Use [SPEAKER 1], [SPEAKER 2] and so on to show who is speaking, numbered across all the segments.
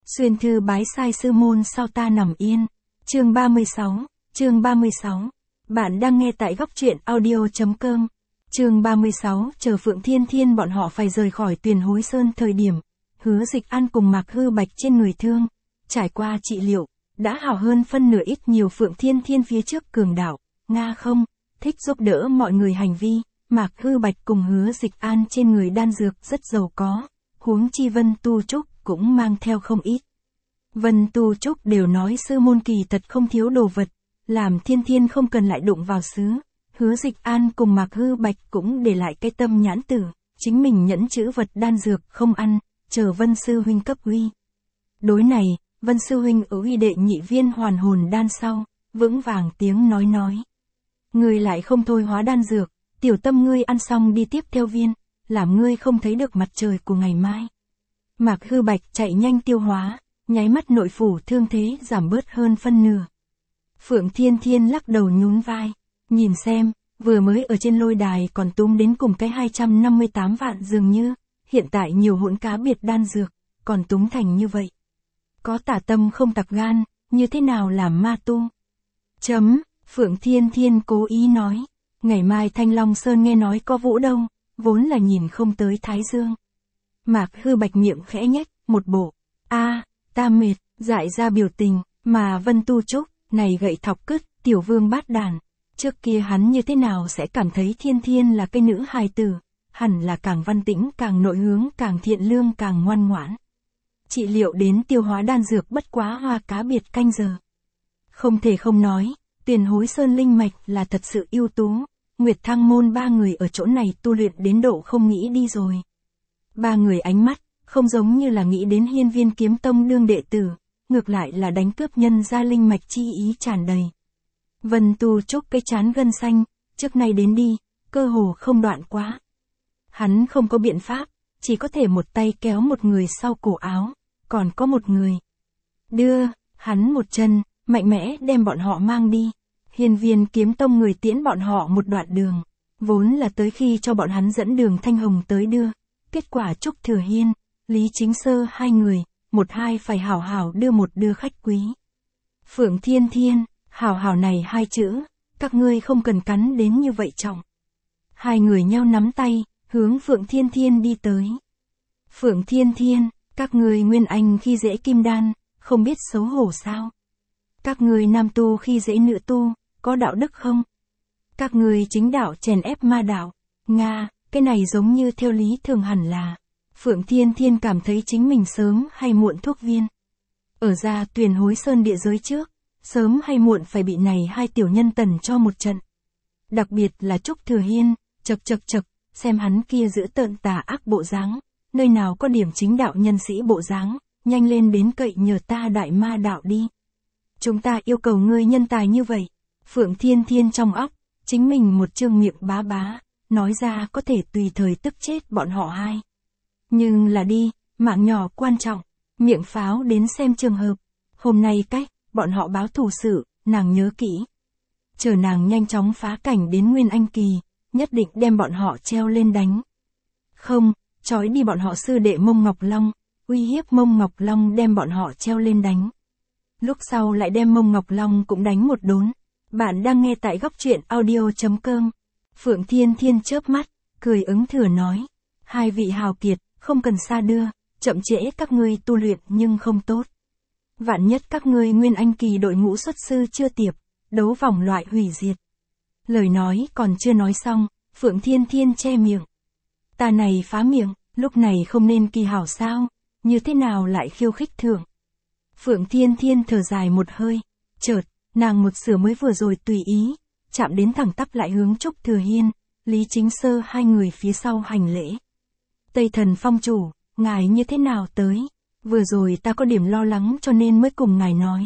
[SPEAKER 1] Xuyên thư bái sai sư môn sao ta nằm yên. Chương 36. Bạn đang nghe tại góc truyện audio.com. Chương 36, chờ Phượng Thiên Thiên bọn họ phải rời khỏi Tuyền Hối Sơn thời điểm. Hứa Dịch An cùng Mạc Hư Bạch trên người thương. Trải qua trị liệu, đã hảo hơn phân nửa ít nhiều. Phượng Thiên Thiên phía trước cường đạo, Nga không, thích giúp đỡ mọi người hành vi. Mạc Hư Bạch cùng Hứa Dịch An trên người đan dược rất giàu có. Huống chi Vân Tu Trúc cũng mang theo không ít. Vân Tu Trúc đều nói sư môn kỳ thật không thiếu đồ vật, làm Thiên Thiên không cần lại đụng vào xứ. Hứa Dịch An cùng Mạc Hư Bạch cũng để lại cái tâm nhãn tử, chính mình nhẫn chữ vật đan dược không ăn, chờ Vân Sư Huynh cấp uy. Đối này, Vân Sư Huynh ở uy đệ nhị viên hoàn hồn đan sau, vững vàng tiếng nói. Ngươi lại không thôi hóa đan dược, tiểu tâm ngươi ăn xong đi tiếp theo viên, làm ngươi không thấy được mặt trời của ngày mai. Mạc Hư Bạch chạy nhanh tiêu hóa, nháy mắt nội phủ thương thế giảm bớt hơn phân nửa. Phượng Thiên Thiên lắc đầu nhún vai, nhìn xem, vừa mới ở trên lôi đài còn túm đến cùng cái 258 vạn dường như, hiện tại nhiều hỗn cá biệt đan dược, còn túm thành như vậy. Có tả tâm không tặc gan, như thế nào làm ma tu? Phượng Thiên Thiên cố ý nói, ngày mai Thanh Long Sơn nghe nói có vũ đâu, vốn là nhìn không tới Thái Dương. Mạc Hư Bạch miệng khẽ nhếch, một bộ, ta mệt, dại ra biểu tình, mà Vân Tu Trúc, này gậy thọc cứt, tiểu vương bát đàn. Trước kia hắn như thế nào sẽ cảm thấy Thiên Thiên là cái nữ hài tử, hẳn là càng văn tĩnh, càng nội hướng, càng thiện lương, càng ngoan ngoãn. Trị liệu đến tiêu hóa đan dược bất quá hoa cá biệt canh giờ. Không thể không nói, Tuyền Hối Sơn linh mạch là thật sự ưu tú, Nguyệt Thăng môn ba người ở chỗ này tu luyện đến độ không nghĩ đi rồi. Ba người ánh mắt, không giống như là nghĩ đến Hiên Viên Kiếm Tông đương đệ tử, ngược lại là đánh cướp nhân gia linh mạch chi ý tràn đầy. Vân Tu Trúc cái chán gân xanh, trước nay đến đi, cơ hồ không đoạn quá. Hắn không có biện pháp, chỉ có thể một tay kéo một người sau cổ áo, còn có một người đưa, hắn một chân, mạnh mẽ đem bọn họ mang đi. Hiên Viên Kiếm Tông người tiễn bọn họ một đoạn đường, vốn là tới khi cho bọn hắn dẫn đường Thanh Hồng tới đưa, kết quả Trúc Thừa Hiên, Lý Chính Sơ hai người, một hai phải hảo hảo đưa một đưa khách quý. Phượng Thiên Thiên, hảo hảo này hai chữ, các ngươi không cần cắn đến như vậy trọng. Hai người nhau nắm tay, hướng Phượng Thiên Thiên đi tới. Phượng Thiên Thiên, các ngươi nguyên anh khi dễ kim đan, không biết xấu hổ sao? Các ngươi nam tu khi dễ nữ tu, có đạo đức không? Các ngươi chính đạo chèn ép ma đạo, Nga, cái này giống như theo lý thường hẳn là. Phượng Thiên Thiên cảm thấy chính mình sớm hay muộn thuốc viên. Ở ra Tuyền Hối Sơn địa giới trước, sớm hay muộn phải bị này hai tiểu nhân tần cho một trận. Đặc biệt là Trúc Thừa Hiên, chật, xem hắn kia giữ tợn tà ác bộ dáng, nơi nào có điểm chính đạo nhân sĩ bộ dáng, nhanh lên đến cậy nhờ ta đại ma đạo đi. Chúng ta yêu cầu ngươi nhân tài như vậy. Phượng Thiên Thiên trong óc, chính mình một trương miệng bá, nói ra có thể tùy thời tức chết bọn họ hai. Nhưng là đi, mạng nhỏ quan trọng, miệng pháo đến xem trường hợp. Hôm nay cách, bọn họ báo thù sự, nàng nhớ kỹ. Chờ nàng nhanh chóng phá cảnh đến Nguyên Anh Kỳ, nhất định đem bọn họ treo lên đánh. Không, trói đi bọn họ sư đệ Mông Ngọc Long, uy hiếp Mông Ngọc Long đem bọn họ treo lên đánh. Lúc sau lại đem Mông Ngọc Long cũng đánh một đốn. Bạn đang nghe tại góc truyện audio.com. Phượng Thiên Thiên chớp mắt, cười ứng thừa nói. Hai vị hào kiệt, không cần xa đưa, chậm trễ các ngươi tu luyện nhưng không tốt. Vạn nhất các ngươi Nguyên Anh Kỳ đội ngũ xuất sư chưa tiệp, đấu vòng loại hủy diệt. Lời nói còn chưa nói xong, Phượng Thiên Thiên che miệng. Ta này phá miệng, lúc này không nên kỳ hảo sao, như thế nào lại khiêu khích thượng. Phượng Thiên Thiên thở dài một hơi, chợt, nàng một sửa mới vừa rồi tùy ý, chạm đến thẳng tắp lại hướng Trúc Thừa Hiên, Lý Chính Sơ hai người phía sau hành lễ. Tây Thần Phong chủ, ngài như thế nào tới? Vừa rồi ta có điểm lo lắng cho nên mới cùng ngài nói.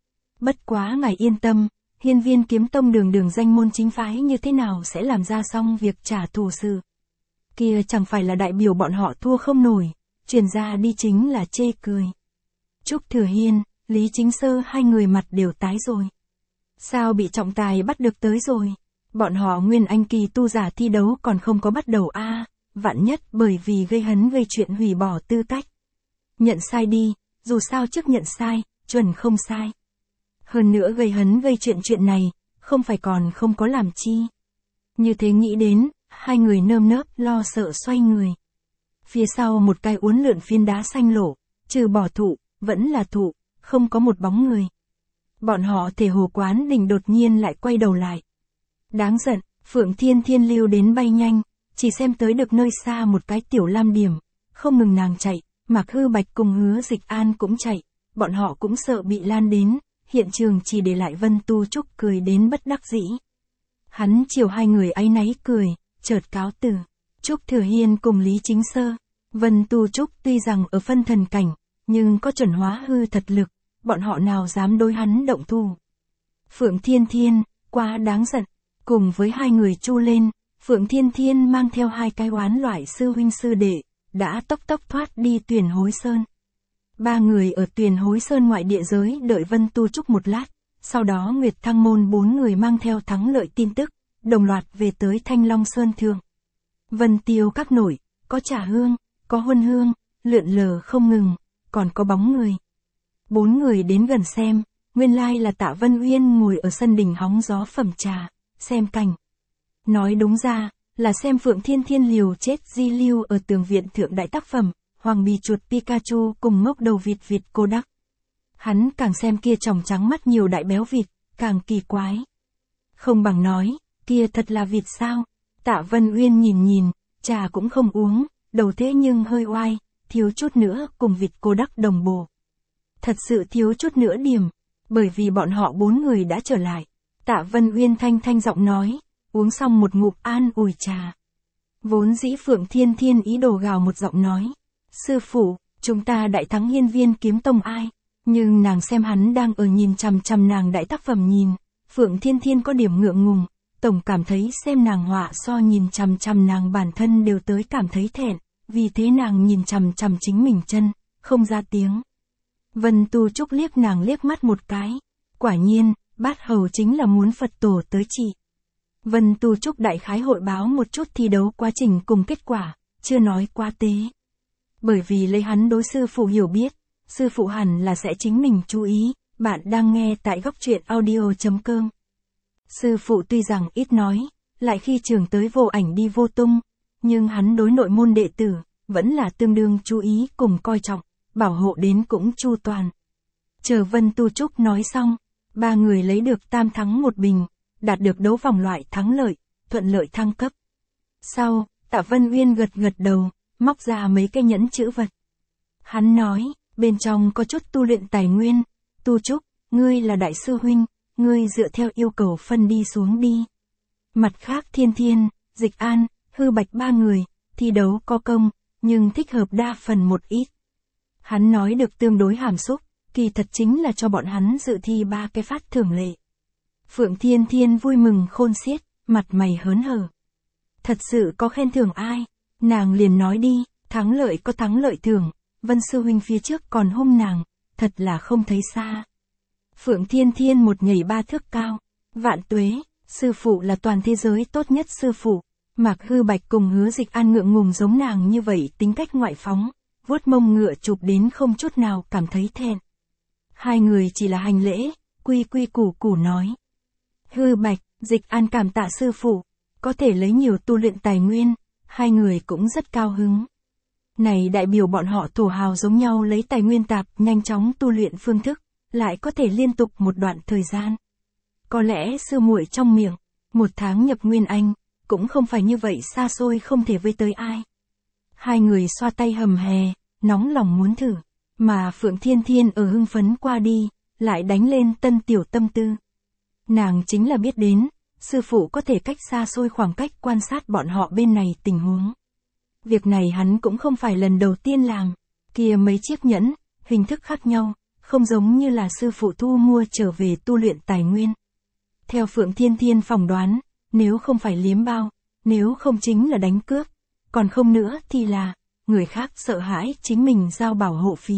[SPEAKER 1] Bất quá ngài yên tâm, Hiên Viên Kiếm Tông đường danh môn chính phái như thế nào sẽ làm ra xong việc trả thù sự. Kia chẳng phải là đại biểu bọn họ thua không nổi, truyền ra đi chính là chê cười. Trúc Thừa Hiên, Lý Chính Sơ hai người mặt đều tái rồi. Sao bị trọng tài bắt được tới rồi? Bọn họ Nguyên Anh Kỳ tu giả thi đấu còn không có bắt đầu vạn nhất bởi vì gây hấn gây chuyện hủy bỏ tư cách. Nhận sai đi, dù sao trước nhận sai, chuẩn không sai. Hơn nữa gây hấn gây chuyện này, không phải còn không có làm chi. Như thế nghĩ đến, hai người nơm nớp lo sợ xoay người. Phía sau một cái uốn lượn phiến đá xanh lỗ, trừ bỏ thụ, vẫn là thụ, không có một bóng người. Bọn họ thể hồ quán đỉnh đột nhiên lại quay đầu lại. Đáng giận, Phượng Thiên Thiên lưu đến bay nhanh, chỉ xem tới được nơi xa một cái tiểu lam điểm, không ngừng nàng chạy, Mạc Hư Bạch cùng Hứa Dịch An cũng chạy, bọn họ cũng sợ bị lan đến, hiện trường chỉ để lại Vân Tu Trúc cười đến bất đắc dĩ. Hắn chiều hai người áy náy cười, chợt cáo từ. Trúc Thừa Hiên cùng Lý Chính Sơ, Vân Tu Trúc tuy rằng ở phân thần cảnh, nhưng có chuẩn hóa hư thật lực, bọn họ nào dám đối hắn động thủ. Phượng Thiên Thiên, quá đáng giận, cùng với hai người chu lên, Phượng Thiên Thiên mang theo hai cái oán loại sư huynh sư đệ, đã tốc thoát đi Tuyền Hối Sơn. Ba người ở Tuyền Hối Sơn ngoại địa giới đợi Vân Tu Trúc một lát, sau đó Nguyệt Thăng Môn bốn người mang theo thắng lợi tin tức, đồng loạt về tới Thanh Long Sơn Thượng. Vân Tiêu các nổi, có trà hương, có huân hương, lượn lờ không ngừng, còn có bóng người. Bốn người đến gần xem, nguyên lai là Tạ Vân Uyên ngồi ở sân đình hóng gió phẩm trà, xem cảnh. Nói đúng ra, là xem Phượng Thiên Thiên liều chết di lưu ở tường viện thượng đại tác phẩm, Hoàng Bì Chuột Pikachu cùng ngốc đầu vịt cô đắc. Hắn càng xem kia tròng trắng mắt nhiều đại béo vịt, càng kỳ quái. Không bằng nói, kia thật là vịt sao? Tạ Vân Uyên nhìn, trà cũng không uống, đầu thế nhưng hơi oai, thiếu chút nữa cùng vịt cô đắc đồng bộ. Thật sự thiếu chút nữa điểm, bởi vì bọn họ bốn người đã trở lại. Tạ Vân Uyên thanh giọng nói, uống xong một ngụm an ủi trà. Vốn dĩ Phượng Thiên Thiên ý đồ gào một giọng nói, sư phụ, chúng ta đại thắng Hiên Viên Kiếm Tông ai? Nhưng nàng xem hắn đang ở nhìn chằm nàng đại tác phẩm nhìn, Phượng Thiên Thiên có điểm ngượng ngùng, tổng cảm thấy xem nàng họa so nhìn chằm nàng bản thân đều tới cảm thấy thẹn, vì thế nàng nhìn chằm chính mình chân, không ra tiếng. Vân Tu Trúc liếc nàng liếc mắt một cái, quả nhiên, bát hầu chính là muốn Phật tổ tới trị. Vân Tu Trúc đại khái hội báo một chút thi đấu quá trình cùng kết quả, chưa nói quá tế. Bởi vì lấy hắn đối sư phụ hiểu biết, sư phụ hẳn là sẽ chính mình chú ý, bạn đang nghe tại góc truyện audio.com. Sư phụ tuy rằng ít nói, lại khi trường tới vô ảnh đi vô tung, nhưng hắn đối nội môn đệ tử, vẫn là tương đương chú ý cùng coi trọng, bảo hộ đến cũng chu toàn. Chờ Vân Tu Trúc nói xong, ba người lấy được tam thắng một bình, đạt được đấu vòng loại thắng lợi, thuận lợi thăng cấp. Sau, Tạ Vân Uyên gật đầu, móc ra mấy cái nhẫn chữ vật. Hắn nói, bên trong có chút tu luyện tài nguyên, Tu Trúc, ngươi là đại sư huynh, ngươi dựa theo yêu cầu phân đi xuống đi. Mặt khác Thiên Thiên, Dịch An, Hư Bạch ba người, thi đấu có công, nhưng thích hợp đa phần một ít. Hắn nói được tương đối hàm xúc, kỳ thật chính là cho bọn hắn dự thi ba cái phát thưởng lệ. Phượng Thiên Thiên vui mừng khôn xiết, mặt mày hớn hở. Thật sự có khen thưởng ai? Nàng liền nói đi, thắng lợi có thắng lợi thưởng, Vân sư huynh phía trước còn hung nàng, thật là không thấy xa. Phượng Thiên Thiên một nhảy ba thước cao, vạn tuế, sư phụ là toàn thế giới tốt nhất sư phụ. Mạc Hư Bạch cùng Hứa Dịch An ngượng ngùng giống nàng như vậy tính cách ngoại phóng, vuốt mông ngựa chụp đến không chút nào cảm thấy thẹn. Hai người chỉ là hành lễ, quy củ nói. Hư Bạch, Dịch An cảm tạ sư phụ, có thể lấy nhiều tu luyện tài nguyên, hai người cũng rất cao hứng. Này đại biểu bọn họ thổ hào giống nhau lấy tài nguyên tạp nhanh chóng tu luyện phương thức, lại có thể liên tục một đoạn thời gian. Có lẽ sư muội trong miệng, một tháng nhập Nguyên Anh, cũng không phải như vậy xa xôi không thể với tới ai. Hai người xoa tay hầm hè, nóng lòng muốn thử, mà Phượng Thiên Thiên ở hưng phấn qua đi, lại đánh lên tân tiểu tâm tư. Nàng chính là biết đến, sư phụ có thể cách xa xôi khoảng cách quan sát bọn họ bên này tình huống. Việc này hắn cũng không phải lần đầu tiên làm, kia mấy chiếc nhẫn, hình thức khác nhau, không giống như là sư phụ thu mua trở về tu luyện tài nguyên. Theo Phượng Thiên Thiên phỏng đoán, nếu không phải liếm bao, nếu không chính là đánh cướp, còn không nữa thì là, người khác sợ hãi chính mình giao bảo hộ phí.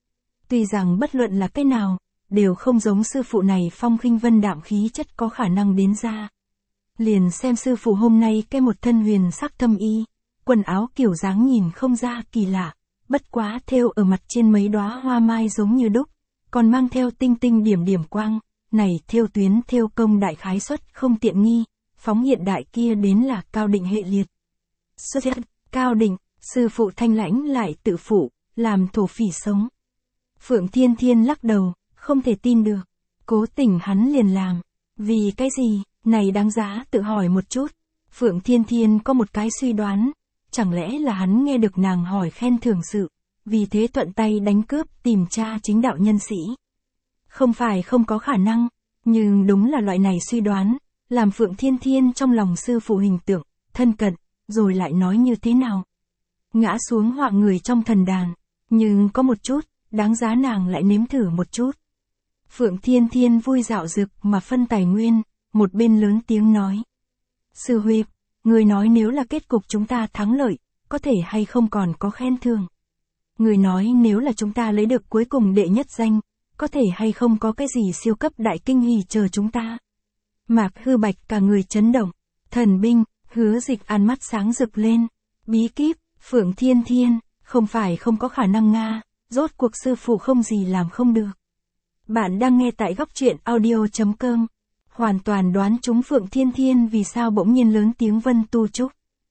[SPEAKER 1] Tuy rằng bất luận là cái nào, đều không giống sư phụ này phong khinh vân đạm khí chất có khả năng đến ra. Liền xem sư phụ hôm nay cái một thân huyền sắc thâm y, quần áo kiểu dáng nhìn không ra kỳ lạ, bất quá thêu ở mặt trên mấy đóa hoa mai giống như đúc, còn mang theo tinh tinh điểm điểm quang, này thêu tuyến thêu công đại khái suất không tiện nghi, phóng hiện đại kia đến là Cao Định hệ liệt. Xuất hiện, Cao Định, sư phụ thanh lãnh lại tự phụ, làm thổ phỉ sống. Phượng Thiên Thiên lắc đầu, không thể tin được. Cố tình hắn liền làm. Vì cái gì, này đáng giá tự hỏi một chút. Phượng Thiên Thiên có một cái suy đoán. Chẳng lẽ là hắn nghe được nàng hỏi khen thưởng sự. Vì thế thuận tay đánh cướp tìm tra chính đạo nhân sĩ. Không phải không có khả năng. Nhưng đúng là loại này suy đoán. Làm Phượng Thiên Thiên trong lòng sư phụ hình tượng, thân cận, rồi lại nói như thế nào. Ngã xuống họa người trong thần đàn. Nhưng có một chút, đáng giá nàng lại nếm thử một chút. Phượng Thiên Thiên vui dạo dực mà phân tài nguyên, một bên lớn tiếng nói. Sư huynh, người nói nếu là kết cục chúng ta thắng lợi, có thể hay không còn có khen thưởng. Người nói nếu là chúng ta lấy được cuối cùng đệ nhất danh, có thể hay không có cái gì siêu cấp đại kinh hỉ chờ chúng ta. Mạc Hư Bạch cả người chấn động, thần binh, Hứa Dịch An mắt sáng rực lên, bí kíp, Phượng Thiên Thiên, không phải không có khả năng nga, rốt cuộc sư phụ không gì làm không được. Bạn đang nghe tại góc truyện audio.com, hoàn toàn đoán trúng Phượng Thiên Thiên vì sao bỗng nhiên lớn tiếng Vân Tu Trúc.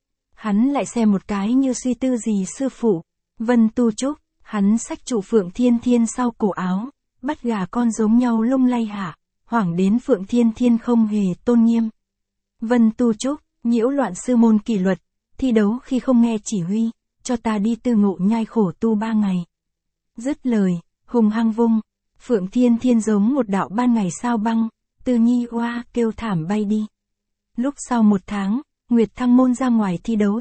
[SPEAKER 1] Hắn lại xem một cái như suy tư gì sư phụ, Vân Tu Trúc, hắn xách trụ Phượng Thiên Thiên sau cổ áo, bắt gà con giống nhau lung lay hạ, hoảng đến Phượng Thiên Thiên không hề tôn nghiêm. Vân Tu Trúc, nhiễu loạn sư môn kỷ luật, thi đấu khi không nghe chỉ huy, cho ta đi tư ngộ nhai khổ tu 3 ngày. Dứt lời, hùng hăng vung, Phượng Thiên Thiên giống một đạo ban ngày sao băng, từ nhi oa kêu thảm bay đi. Lúc sau 1 tháng, Nguyệt Thăng môn ra ngoài thi đấu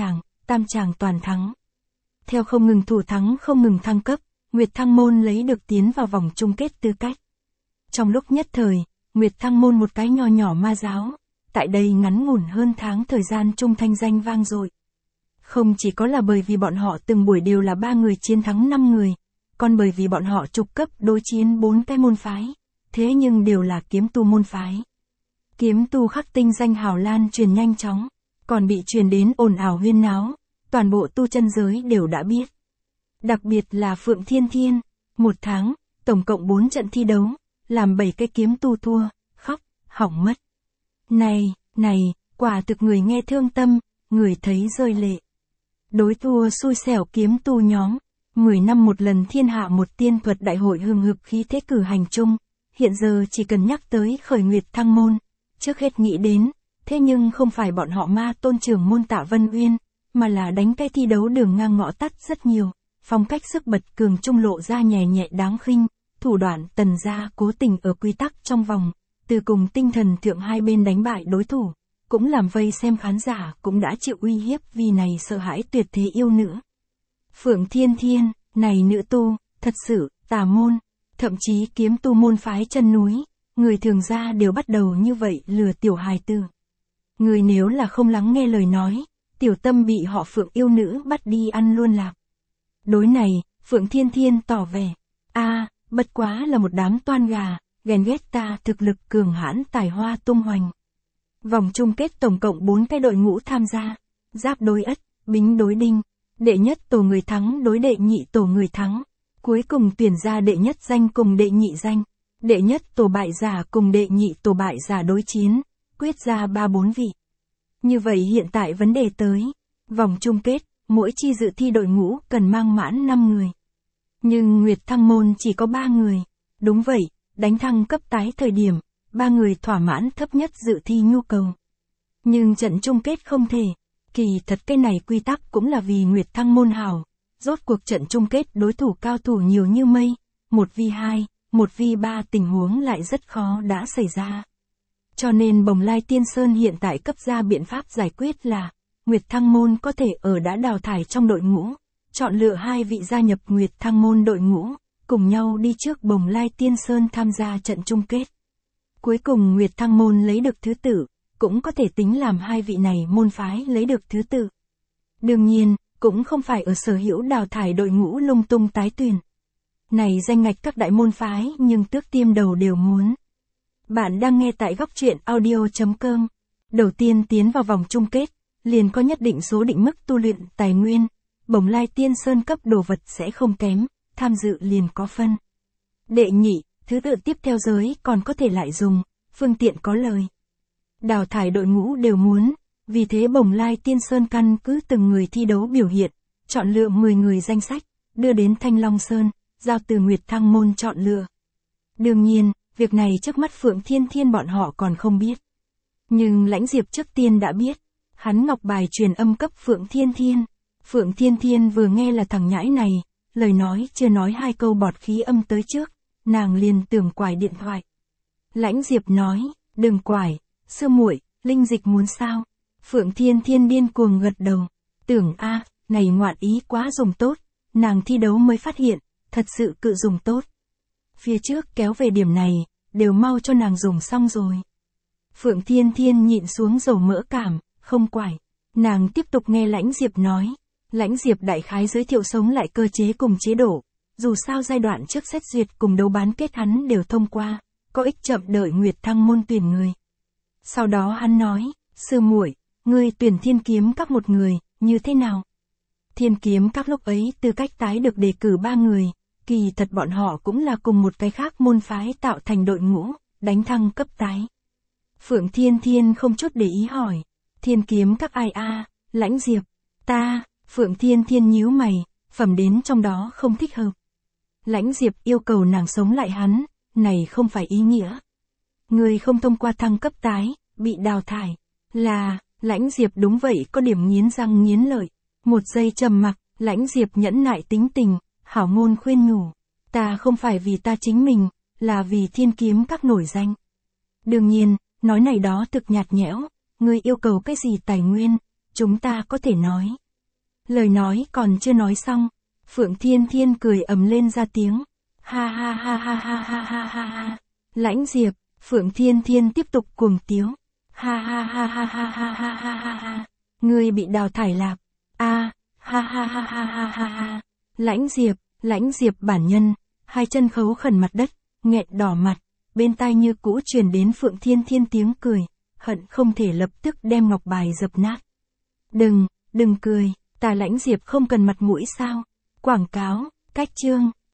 [SPEAKER 1] tam tràng toàn thắng. Theo không ngừng thủ thắng không ngừng thăng cấp, Nguyệt Thăng môn lấy được tiến vào vòng chung kết tư cách. Trong lúc nhất thời, Nguyệt Thăng môn một cái nho nhỏ ma giáo, tại đây ngắn ngủn hơn tháng thời gian chung thanh danh vang dội. Không chỉ có là bởi vì bọn họ từng buổi đều là 3 người chiến thắng 5 người, còn bởi vì bọn họ trục cấp đối chiến 4 cái môn phái, thế nhưng đều là kiếm tu môn phái. Kiếm tu khắc tinh danh hào lan truyền nhanh chóng, còn bị truyền đến ồn ào huyên náo, toàn bộ tu chân giới đều đã biết. Đặc biệt là Phượng Thiên Thiên, 1 tháng, tổng cộng 4 trận thi đấu, làm 7 cái kiếm tu thua, khóc, hỏng mất. Này, quả thực người nghe thương tâm, người thấy rơi lệ. Đối thua xui xẻo kiếm tu nhóm, 10 năm một lần thiên hạ một tiên thuật đại hội hừng hực khí thế cử hành chung, hiện giờ chỉ cần nhắc tới khởi Nguyệt Thăng môn, trước hết nghĩ đến, thế nhưng không phải bọn họ ma tôn trưởng môn Tạ Vân Uyên, mà là đánh cái thi đấu đường ngang ngõ tắt rất nhiều, phong cách sức bật cường trung lộ ra nhẹ nhẹ đáng khinh, thủ đoạn tần gia cố tình ở quy tắc trong vòng, từ cùng tinh thần thượng hai bên đánh bại đối thủ, cũng làm vây xem khán giả cũng đã chịu uy hiếp vì này sợ hãi tuyệt thế yêu nữ. Phượng Thiên Thiên, này nữ tu, thật sự, tà môn, thậm chí kiếm tu môn phái chân núi, người thường ra đều bắt đầu như vậy lừa tiểu hài tử. Người nếu là không lắng nghe lời nói, tiểu tâm bị họ Phượng yêu nữ bắt đi ăn luôn lạc. Đối này, Phượng Thiên Thiên tỏ vẻ, bất quá là một đám toan gà, ghen ghét ta thực lực cường hãn tài hoa tung hoành. Vòng chung kết tổng cộng 4 cái đội ngũ tham gia, Giáp đối Ất, Bính đối Đinh, đệ nhất tổ người thắng đối đệ nhị tổ người thắng, cuối cùng tuyển ra đệ nhất danh cùng đệ nhị danh, đệ nhất tổ bại giả cùng đệ nhị tổ bại giả đối chiến, quyết ra 3-4 vị. Như vậy hiện tại vấn đề tới, vòng chung kết, mỗi chi dự thi đội ngũ cần mang mãn 5 người. Nhưng Nguyệt Thăng môn chỉ có 3 người, đúng vậy, đánh thăng cấp tái thời điểm, 3 người thỏa mãn thấp nhất dự thi nhu cầu. Nhưng trận chung kết không thể, kỳ thật cái này quy tắc cũng là vì Nguyệt Thăng môn hảo, rốt cuộc trận chung kết đối thủ cao thủ nhiều như mây, 1v2, 1v3 tình huống lại rất khó đã xảy ra. Cho nên Bồng Lai Tiên Sơn hiện tại cấp ra biện pháp giải quyết là, Nguyệt Thăng môn có thể ở đã đào thải trong đội ngũ, chọn lựa 2 vị gia nhập Nguyệt Thăng môn đội ngũ, cùng nhau đi trước Bồng Lai Tiên Sơn tham gia trận chung kết. Cuối cùng Nguyệt Thăng môn lấy được thứ tự, cũng có thể tính làm 2 vị này môn phái lấy được thứ tự. Đương nhiên, cũng không phải ở sở hữu đào thải đội ngũ lung tung tái tuyển. Này danh ngạch các đại môn phái nhưng tước tiêm đầu đều muốn. Bạn đang nghe tại góc truyện audio.com. Đầu tiên tiến vào vòng chung kết, liền có nhất định số định mức tu luyện, tài nguyên, Bồng Lai Tiên Sơn cấp đồ vật sẽ không kém, tham dự liền có phân. Đệ nhị, thứ tự tiếp theo giới còn có thể lại dùng, phương tiện có lời. Đào thải đội ngũ đều muốn, vì thế Bồng Lai Tiên Sơn căn cứ từng người thi đấu biểu hiện, chọn lựa 10 người danh sách, đưa đến Thanh Long Sơn, giao từ Nguyệt Thăng Môn chọn lựa. Đương nhiên, việc này trước mắt Phượng Thiên Thiên bọn họ còn không biết. Nhưng Lãnh Diệp trước tiên đã biết, hắn ngọc bài truyền âm cấp Phượng Thiên Thiên. Phượng Thiên Thiên vừa nghe là thằng nhãi này, lời nói chưa nói 2 câu bọt khí âm tới trước, nàng liền tưởng quải điện thoại. Lãnh Diệp nói, đừng quải, sư muội, linh dịch muốn sao? Phượng Thiên Thiên điên cuồng gật đầu, tưởng này ngoạn ý quá dùng tốt, nàng thi đấu mới phát hiện, thật sự cự dùng tốt. Phía trước kéo về điểm này, đều mau cho nàng dùng xong rồi. Phượng Thiên Thiên nhịn xuống dầu mỡ cảm, không quải. Nàng tiếp tục nghe Lãnh Diệp nói. Lãnh Diệp đại khái giới thiệu sống lại cơ chế cùng chế độ. Dù sao giai đoạn trước xét duyệt cùng đấu bán kết hắn đều thông qua, có ích chậm đợi Nguyệt Thăng Môn tuyển người. Sau đó hắn nói, sư muội, ngươi tuyển Thiên Kiếm Các một người, như thế nào? Thiên Kiếm Các lúc ấy tư cách tái được đề cử 3 người, kỳ thật bọn họ cũng là cùng một cái khác môn phái tạo thành đội ngũ, đánh thăng cấp tái. Phượng Thiên Thiên không chút để ý hỏi, Thiên Kiếm Các ai Lãnh Diệp, ta, Phượng Thiên Thiên nhíu mày, phẩm đến trong đó không thích hợp. Lãnh Diệp yêu cầu nàng sống lại hắn, này không phải ý nghĩa. Người không thông qua thăng cấp tái, bị đào thải, là, Lãnh Diệp đúng vậy có điểm nghiến răng nghiến lợi. Một giây trầm mặc, Lãnh Diệp nhẫn nại tính tình, hảo ngôn khuyên nhủ. Ta không phải vì ta chính mình, là vì Thiên Kiếm Các nổi danh. Đương nhiên, nói này đó thực nhạt nhẽo, ngươi yêu cầu cái gì tài nguyên, chúng ta có thể nói. Lời nói còn chưa nói xong, Phượng Thiên Thiên cười ầm lên ra tiếng. Ha ha ha ha ha ha ha ha ha. Lãnh Diệp, Phượng Thiên Thiên tiếp tục cuồng tiếu. Ha ha ha ha ha ha ha ha ha ha. Ngươi bị đào thải lạp. Ha ha ha ha ha ha ha. Lãnh Diệp bản nhân, 2 chân khấu khẩn mặt đất, nghẹn đỏ mặt, bên tai như cũ truyền đến Phượng Thiên Thiên tiếng cười, hận không thể lập tức đem ngọc bài dập nát. Đừng cười, ta Lãnh Diệp không cần mặt mũi sao? Quảng cáo, cách chương.